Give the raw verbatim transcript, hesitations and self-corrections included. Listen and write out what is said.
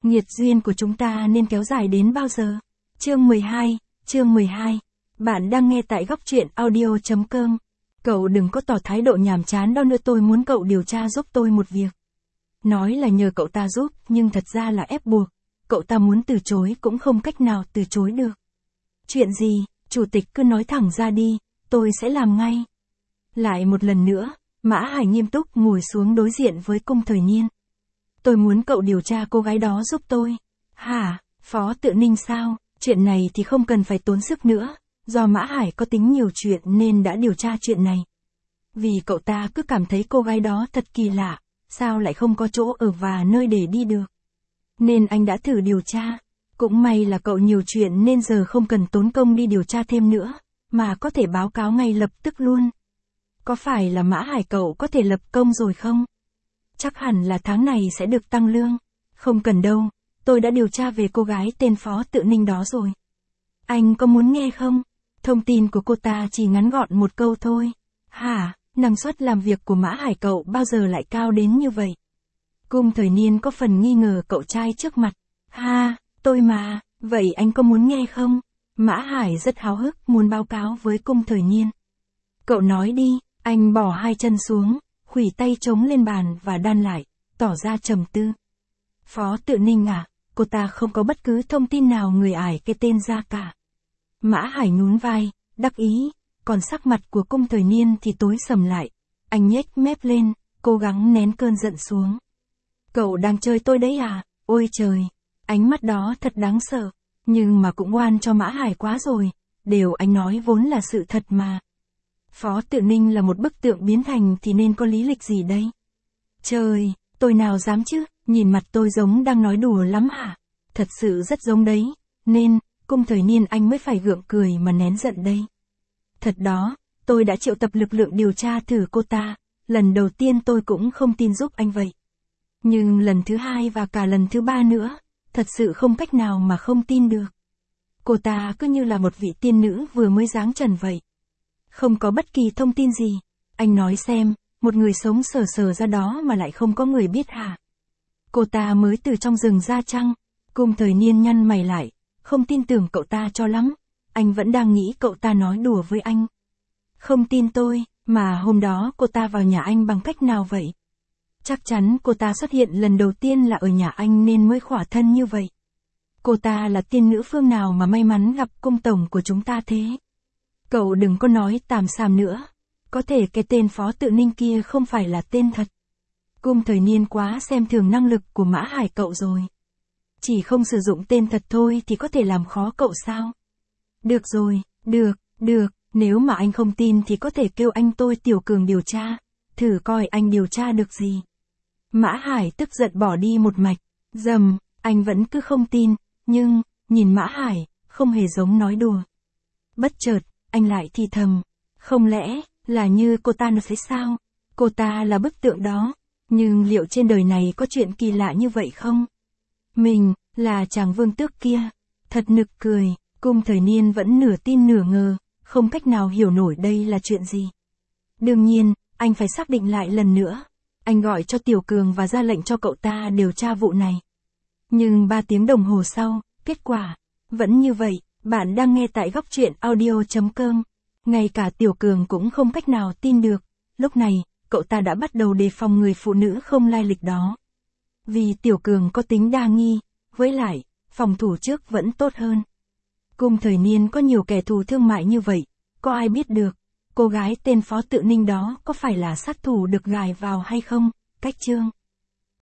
nghiệt duyên của chúng ta nên kéo dài đến bao giờ? Chương mười hai, chương mười hai. Bạn đang nghe tại góc truyện audio chấm com. Cậu đừng có tỏ thái độ nhàm chán đó nữa, tôi muốn cậu điều tra giúp tôi một việc. Nói là nhờ cậu ta giúp, nhưng thật ra là ép buộc. Cậu ta muốn từ chối cũng không cách nào từ chối được. Chuyện gì, chủ tịch cứ nói thẳng ra đi, tôi sẽ làm ngay. Lại một lần nữa, Mã Hải nghiêm túc ngồi xuống đối diện với Cung Thời Niên. Tôi muốn cậu điều tra cô gái đó giúp tôi. Hả, Phó Tự Ninh sao? Chuyện này thì không cần phải tốn sức nữa, do Mã Hải có tính nhiều chuyện nên đã điều tra chuyện này. Vì cậu ta cứ cảm thấy cô gái đó thật kỳ lạ, sao lại không có chỗ ở và nơi để đi được. Nên anh đã thử điều tra. Cũng may là cậu nhiều chuyện nên giờ không cần tốn công đi điều tra thêm nữa, mà có thể báo cáo ngay lập tức luôn. Có phải là Mã Hải cậu có thể lập công rồi không? Chắc hẳn là tháng này sẽ được tăng lương. Không cần đâu, tôi đã điều tra về cô gái tên Phó Tự Ninh đó rồi. Anh có muốn nghe không? Thông tin của cô ta chỉ ngắn gọn một câu thôi. Hả, năng suất làm việc của Mã Hải cậu bao giờ lại cao đến như vậy? Cung Thời Niên có phần nghi ngờ cậu trai trước mặt. Ha, tôi mà, vậy anh có muốn nghe không? Mã Hải rất háo hức muốn báo cáo với Cung Thời Niên. Cậu nói đi, anh bỏ hai chân xuống, khuỷu tay chống lên bàn và đan lại, tỏ ra trầm tư. Phó Tự Ninh à, cô ta không có bất cứ thông tin nào người ải cái tên ra cả. Mã Hải nhún vai, đắc ý, còn sắc mặt của Cung Thời Niên thì tối sầm lại. Anh nhếch mép lên, cố gắng nén cơn giận xuống. Cậu đang chơi tôi đấy à? Ôi trời, ánh mắt đó thật đáng sợ, nhưng mà cũng oan cho Mã Hải quá rồi, điều anh nói vốn là sự thật mà. Phó Tự Ninh là một bức tượng biến thành thì nên có lý lịch gì đây? Trời, tôi nào dám chứ, nhìn mặt tôi giống đang nói đùa lắm hả? Thật sự rất giống đấy, nên, Cung Thời Niên anh mới phải gượng cười mà nén giận đây. Thật đó, tôi đã triệu tập lực lượng điều tra thử cô ta, lần đầu tiên tôi cũng không tin giúp anh vậy. Nhưng lần thứ hai và cả lần thứ ba nữa, thật sự không cách nào mà không tin được. Cô ta cứ như là một vị tiên nữ vừa mới giáng trần vậy. Không có bất kỳ thông tin gì. Anh nói xem, một người sống sờ sờ ra đó mà lại không có người biết hả? Cô ta mới từ trong rừng ra chăng? Cung Thời Niên nhăn mày lại, không tin tưởng cậu ta cho lắm. Anh vẫn đang nghĩ cậu ta nói đùa với anh. Không tin tôi, mà hôm đó cô ta vào nhà anh bằng cách nào vậy? Chắc chắn cô ta xuất hiện lần đầu tiên là ở nhà anh nên mới khỏa thân như vậy. Cô ta là tiên nữ phương nào mà may mắn gặp cung tổng của chúng ta thế? Cậu đừng có nói tàm xàm nữa. Có thể cái tên Phó Tự Ninh kia không phải là tên thật. Cung Thời Niên quá xem thường năng lực của Mã Hải cậu rồi. Chỉ không sử dụng tên thật thôi thì có thể làm khó cậu sao? Được rồi, được, được, nếu mà anh không tin thì có thể kêu anh tôi Tiểu Cường điều tra. Thử coi anh điều tra được gì. Mã Hải tức giận bỏ đi một mạch. Dầm, anh vẫn cứ không tin, nhưng, nhìn Mã Hải, không hề giống nói đùa. Bất chợt, anh lại thì thầm. Không lẽ, là như cô ta nói sao? Cô ta là bức tượng đó. Nhưng liệu trên đời này có chuyện kỳ lạ như vậy không? Mình, là chàng vương tước kia. Thật nực cười, Cung Thời Niên vẫn nửa tin nửa ngờ, không cách nào hiểu nổi đây là chuyện gì. Đương nhiên, anh phải xác định lại lần nữa. Anh gọi cho Tiểu Cường và ra lệnh cho cậu ta điều tra vụ này. Nhưng ba tiếng đồng hồ sau, kết quả vẫn như vậy. Bạn đang nghe tại góc truyện audio chấm com. Ngay cả Tiểu Cường cũng không cách nào tin được. Lúc này, cậu ta đã bắt đầu đề phòng người phụ nữ không lai lịch đó. Vì Tiểu Cường có tính đa nghi, với lại, phòng thủ trước vẫn tốt hơn. Cung Thời Niên có nhiều kẻ thù thương mại như vậy, có ai biết được, cô gái tên Phó Tự Ninh đó có phải là sát thủ được gài vào hay không? Cách chương